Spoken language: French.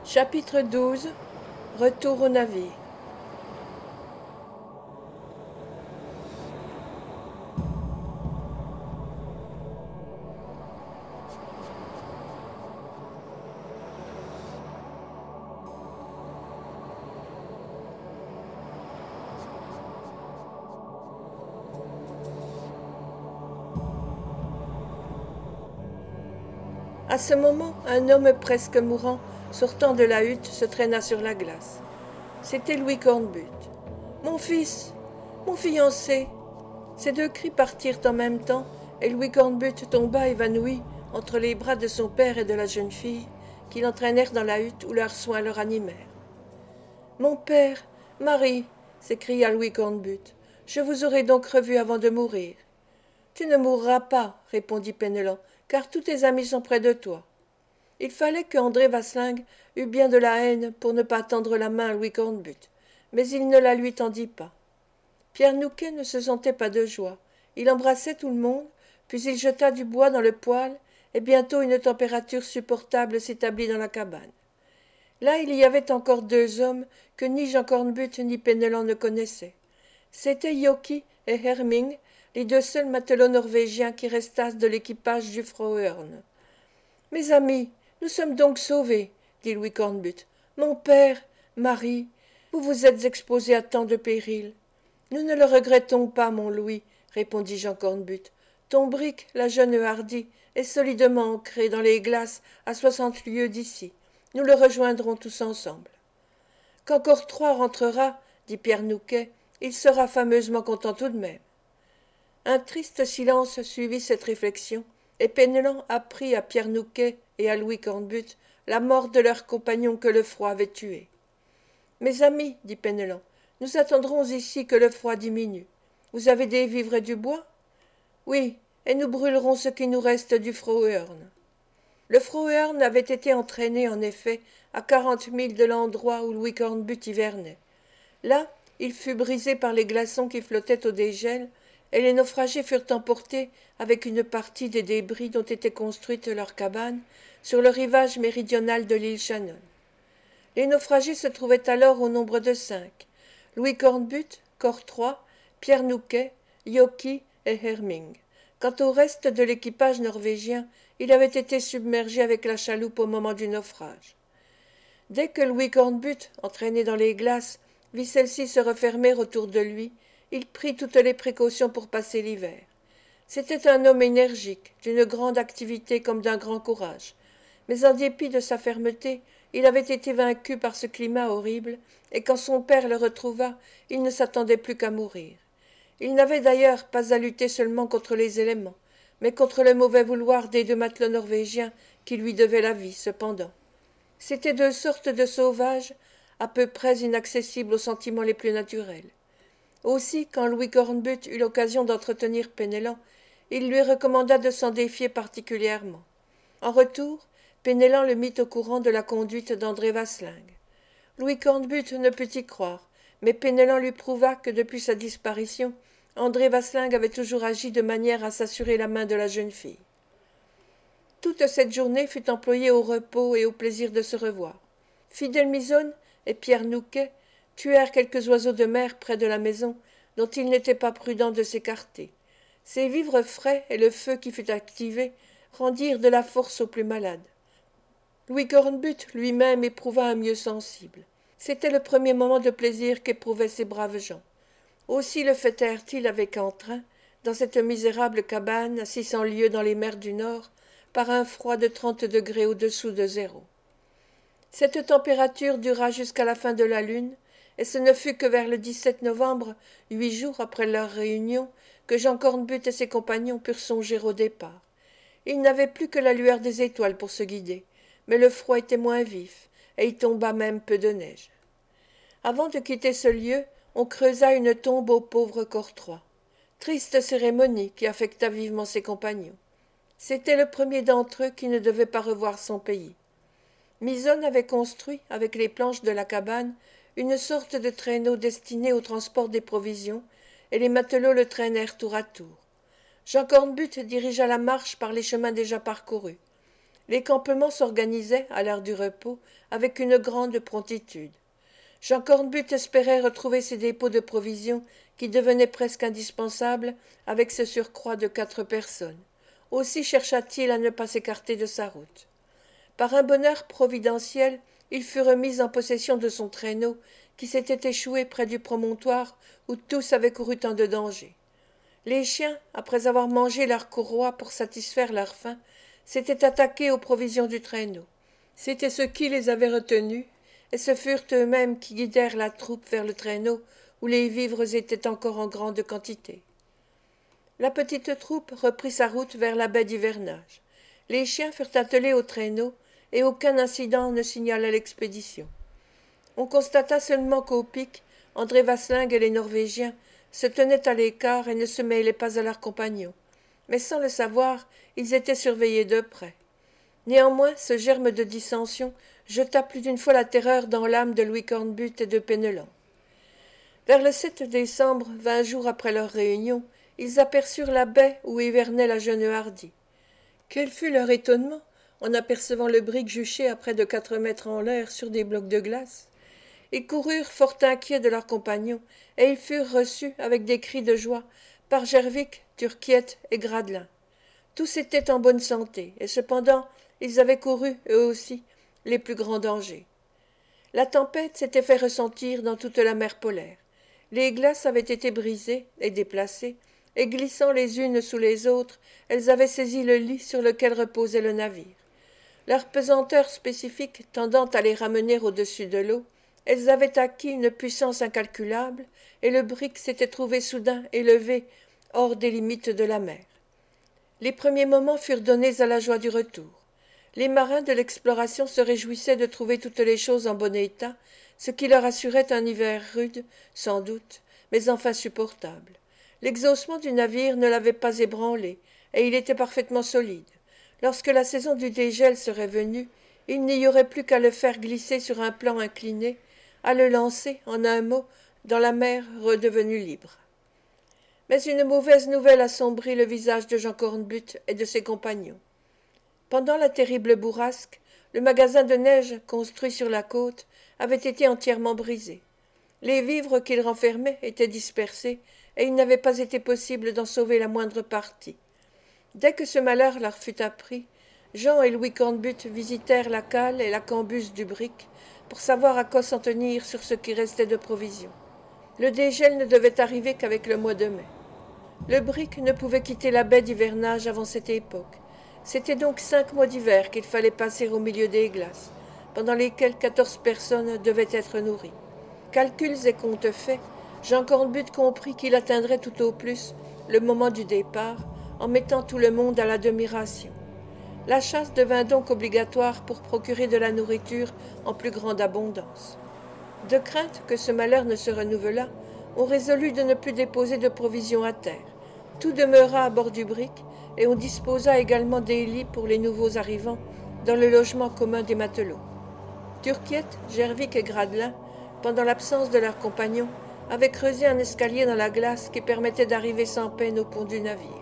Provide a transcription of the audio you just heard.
Chapitre 12. Retour au navire. À ce moment, un homme presque mourant, sortant de la hutte, se traîna sur la glace. C'était Louis Cornbutte. Mon fils, mon fiancé. Ces deux cris partirent en même temps, et Louis Cornbutte tomba évanoui entre les bras de son père et de la jeune fille, qui l'entraînèrent dans la hutte où leurs soins le ranimèrent. Mon père, Marie, s'écria Louis Cornbutte, je vous aurai donc revu avant de mourir. Tu ne mourras pas, répondit Penellan, car tous tes amis sont près de toi. Il fallait que André Vasling eût bien de la haine pour ne pas tendre la main à Louis Cornbutte, mais il ne la lui tendit pas. Pierre Nouquet ne se sentait pas de joie. Il embrassait tout le monde, puis il jeta du bois dans le poêle, et bientôt une température supportable s'établit dans la cabane. Là il y avait encore deux hommes que ni Jean Cornbutte ni Penellan ne connaissaient. C'étaient Yoki et Herming, les deux seuls matelots norvégiens qui restassent de l'équipage du Frohörn. « Mes amis, nous sommes donc sauvés, dit Louis Cornbutte. Mon père, Marie, vous vous êtes exposés à tant de périls. Nous ne le regrettons pas, mon Louis, répondit Jean Cornbutte. Ton brick, la jeune Hardy, est solidement ancré dans les glaces à 60 lieues d'ici. Nous le rejoindrons tous ensemble. Quand Cortrois rentrera, dit Pierre Nouquet, il sera fameusement content tout de même. Un triste silence suivit cette réflexion, et Penellan apprit à Pierre Nouquet et à Louis Cornbutte la mort de leur compagnon que le froid avait tué. Mes amis, dit Penellan, nous attendrons ici que le froid diminue. Vous avez des vivres et du bois? Oui, et nous brûlerons ce qui nous reste du Frohörn. Le Frohörn avait été entraîné, en effet, à 40 milles de l'endroit où Louis Cornbutte hivernait. Là, il fut brisé par les glaçons qui flottaient au dégel, et les naufragés furent emportés avec une partie des débris dont était construite leur cabane sur le rivage méridional de l'île Shannon. Les naufragés se trouvaient alors au nombre de 5. Louis Cornbutte, Cortrois, Pierre Nouquet, Yoki et Herming. Quant au reste de l'équipage norvégien, il avait été submergé avec la chaloupe au moment du naufrage. Dès que Louis Cornbutte, entraîné dans les glaces, vit celle-ci se refermer autour de lui, il prit toutes les précautions pour passer l'hiver. C'était un homme énergique, d'une grande activité comme d'un grand courage, mais en dépit de sa fermeté, il avait été vaincu par ce climat horrible, et quand son père le retrouva, il ne s'attendait plus qu'à mourir. Il n'avait d'ailleurs pas à lutter seulement contre les éléments, mais contre le mauvais vouloir des deux matelots norvégiens qui lui devaient la vie, cependant. C'étaient deux sortes de sauvages, à peu près inaccessibles aux sentiments les plus naturels. Aussi, quand Louis Cornbutte eut l'occasion d'entretenir Penellan, il lui recommanda de s'en défier particulièrement. En retour, Penellan le mit au courant de la conduite d'André Vasling. Louis Cornbutte ne put y croire, mais Penellan lui prouva que depuis sa disparition, André Vasling avait toujours agi de manière à s'assurer la main de la jeune fille. Toute cette journée fut employée au repos et au plaisir de se revoir. Fidèle Misonne et Pierre Nouquet tuèrent quelques oiseaux de mer près de la maison, dont il n'était pas prudent de s'écarter. Ces vivres frais et le feu qui fut activé rendirent de la force aux plus malades. Louis Cornbutte lui-même éprouva un mieux sensible. C'était le premier moment de plaisir qu'éprouvaient ces braves gens. Aussi le fêtèrent-ils avec entrain, dans cette misérable cabane à 600 lieues dans les mers du Nord, par un froid de 30 degrés au-dessous de zéro. Cette température dura jusqu'à la fin de la lune, et ce ne fut que vers le 17 novembre, 8 jours après leur réunion, que Jean Cornbutte et ses compagnons purent songer au départ. Ils n'avaient plus que la lueur des étoiles pour se guider, mais le froid était moins vif, et il tomba même peu de neige. Avant de quitter ce lieu, on creusa une tombe au pauvre Cortrois. Triste cérémonie qui affecta vivement ses compagnons. C'était le premier d'entre eux qui ne devait pas revoir son pays. Misonne avait construit, avec les planches de la cabane, une sorte de traîneau destiné au transport des provisions, et les matelots le traînèrent tour à tour. Jean Cornbutte dirigea la marche par les chemins déjà parcourus. Les campements s'organisaient, à l'heure du repos, avec une grande promptitude. Jean Cornbutte espérait retrouver ses dépôts de provisions qui devenaient presque indispensables avec ce surcroît de 4 personnes. Aussi chercha-t-il à ne pas s'écarter de sa route. Par un bonheur providentiel, il fut remis en possession de son traîneau qui s'était échoué près du promontoire où tous avaient couru tant de dangers. Les chiens, après avoir mangé leur courroie pour satisfaire leur faim, s'étaient attaqués aux provisions du traîneau. C'était ce qui les avait retenus, et ce furent eux-mêmes qui guidèrent la troupe vers le traîneau où les vivres étaient encore en grande quantité. La petite troupe reprit sa route vers la baie d'hivernage. Les chiens furent attelés au traîneau, et aucun incident ne signala l'expédition. On constata seulement qu'au pic, André Vasling et les Norvégiens se tenaient à l'écart et ne se mêlaient pas à leurs compagnons. Mais sans le savoir, ils étaient surveillés de près. Néanmoins, ce germe de dissension jeta plus d'une fois la terreur dans l'âme de Louis Cornbutte et de Penellan. Vers le 7 décembre, 20 jours après leur réunion, ils aperçurent la baie où hivernait la jeune Hardy. Quel fut leur étonnement en apercevant le brick juché à près de 4 mètres en l'air sur des blocs de glace. Ils coururent fort inquiets de leurs compagnons, et ils furent reçus avec des cris de joie par Gervik, Turquiette et Gradelin. Tous étaient en bonne santé, et cependant ils avaient couru, eux aussi, les plus grands dangers. La tempête s'était fait ressentir dans toute la mer polaire. Les glaces avaient été brisées et déplacées, et glissant les unes sous les autres, elles avaient saisi le lit sur lequel reposait le navire. Leur pesanteur spécifique tendant à les ramener au-dessus de l'eau, elles avaient acquis une puissance incalculable, et le brick s'était trouvé soudain élevé hors des limites de la mer. Les premiers moments furent donnés à la joie du retour. Les marins de l'exploration se réjouissaient de trouver toutes les choses en bon état, ce qui leur assurait un hiver rude, sans doute, mais enfin supportable. L'exhaussement du navire ne l'avait pas ébranlé, et il était parfaitement solide. Lorsque la saison du dégel serait venue, il n'y aurait plus qu'à le faire glisser sur un plan incliné, à le lancer, en un mot, dans la mer redevenue libre. Mais une mauvaise nouvelle assombrit le visage de Jean Cornbutte et de ses compagnons. Pendant la terrible bourrasque, le magasin de neige construit sur la côte avait été entièrement brisé. Les vivres qu'il renfermait étaient dispersés, et il n'avait pas été possible d'en sauver la moindre partie. Dès que ce malheur leur fut appris, Jean et Louis Cornbutte visitèrent la cale et la cambuse du brick pour savoir à quoi s'en tenir sur ce qui restait de provisions. Le dégel ne devait arriver qu'avec le mois de mai. Le brick ne pouvait quitter la baie d'hivernage avant cette époque. C'était donc 5 mois d'hiver qu'il fallait passer au milieu des glaces, pendant lesquels 14 personnes devaient être nourries. Calculs et comptes faits, Jean Cornbutte comprit qu'il atteindrait tout au plus le moment du départ, en mettant tout le monde à la demi-ration. La chasse devint donc obligatoire pour procurer de la nourriture en plus grande abondance. De crainte que ce malheur ne se renouvelât, on résolut de ne plus déposer de provisions à terre. Tout demeura à bord du brick, et on disposa également des lits pour les nouveaux arrivants dans le logement commun des matelots. Turquiette, Gervik et Gradelin, pendant l'absence de leurs compagnons, avaient creusé un escalier dans la glace qui permettait d'arriver sans peine au pont du navire.